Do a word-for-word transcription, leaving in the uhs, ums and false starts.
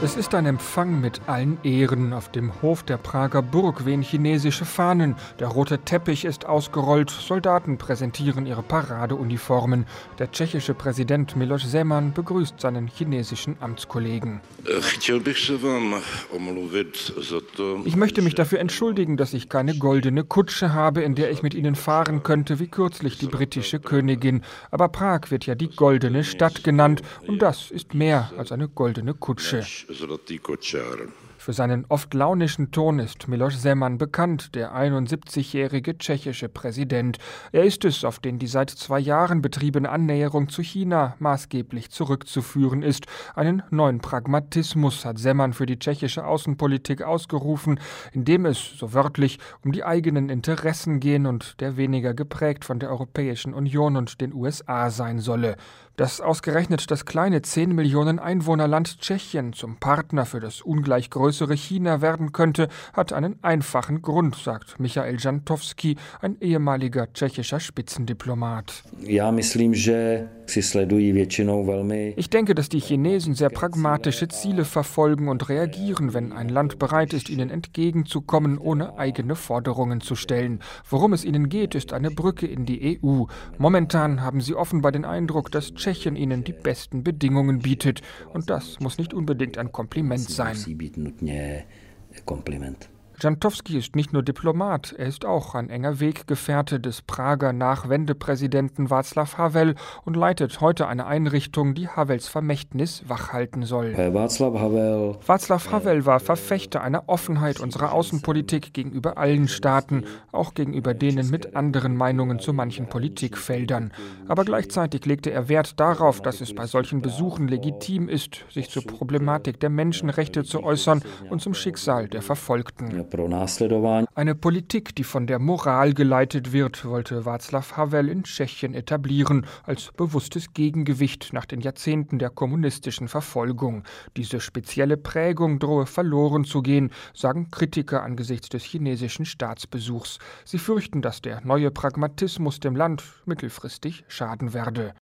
Es ist ein Empfang mit allen Ehren. Auf dem Hof der Prager Burg wehen chinesische Fahnen. Der rote Teppich ist ausgerollt. Soldaten präsentieren ihre Paradeuniformen. Der tschechische Präsident Miloš Zeman begrüßt seinen chinesischen Amtskollegen. Ich möchte mich dafür entschuldigen, dass ich keine goldene Kutsche habe, in der ich mit Ihnen fahren könnte, wie kürzlich die britische Königin. Aber Prag wird ja die goldene Stadt genannt und das ist mehr als eine goldene Kutsche. Für seinen oft launischen Ton ist Miloš Zeman bekannt, der einundsiebzigjährige tschechische Präsident. Er ist es, auf den die seit zwei Jahren betriebene Annäherung zu China maßgeblich zurückzuführen ist. Einen neuen Pragmatismus hat Zeman für die tschechische Außenpolitik ausgerufen, in dem es, so wörtlich, um die eigenen Interessen gehen und der weniger geprägt von der Europäischen Union und den U S A sein solle. Dass ausgerechnet das kleine zehn Millionen Einwohnerland Tschechien zum Partner für das ungleich größere China werden könnte, hat einen einfachen Grund, sagt Michael Žantovský, ein ehemaliger tschechischer Spitzendiplomat. Ich denke, dass die Chinesen sehr pragmatische Ziele verfolgen und reagieren, wenn ein Land bereit ist, ihnen entgegenzukommen, ohne eigene Forderungen zu stellen. Worum es ihnen geht, ist eine Brücke in die E U. Momentan haben sie offenbar den Eindruck, dass Tschechien ihnen die besten Bedingungen bietet. Und das muss nicht unbedingt ein Kompliment sein. Žantovský ist nicht nur Diplomat, er ist auch ein enger Weggefährte des Prager Nachwendepräsidenten Václav Havel und leitet heute eine Einrichtung, die Havels Vermächtnis wachhalten soll. Václav Havel war Verfechter einer Offenheit unserer Außenpolitik gegenüber allen Staaten, auch gegenüber denen mit anderen Meinungen zu manchen Politikfeldern. Aber gleichzeitig legte er Wert darauf, dass es bei solchen Besuchen legitim ist, sich zur Problematik der Menschenrechte zu äußern und zum Schicksal der Verfolgten. Eine Politik, die von der Moral geleitet wird, wollte Václav Havel in Tschechien etablieren, als bewusstes Gegengewicht nach den Jahrzehnten der kommunistischen Verfolgung. Diese spezielle Prägung drohe verloren zu gehen, sagen Kritiker angesichts des chinesischen Staatsbesuchs. Sie fürchten, dass der neue Pragmatismus dem Land mittelfristig schaden werde.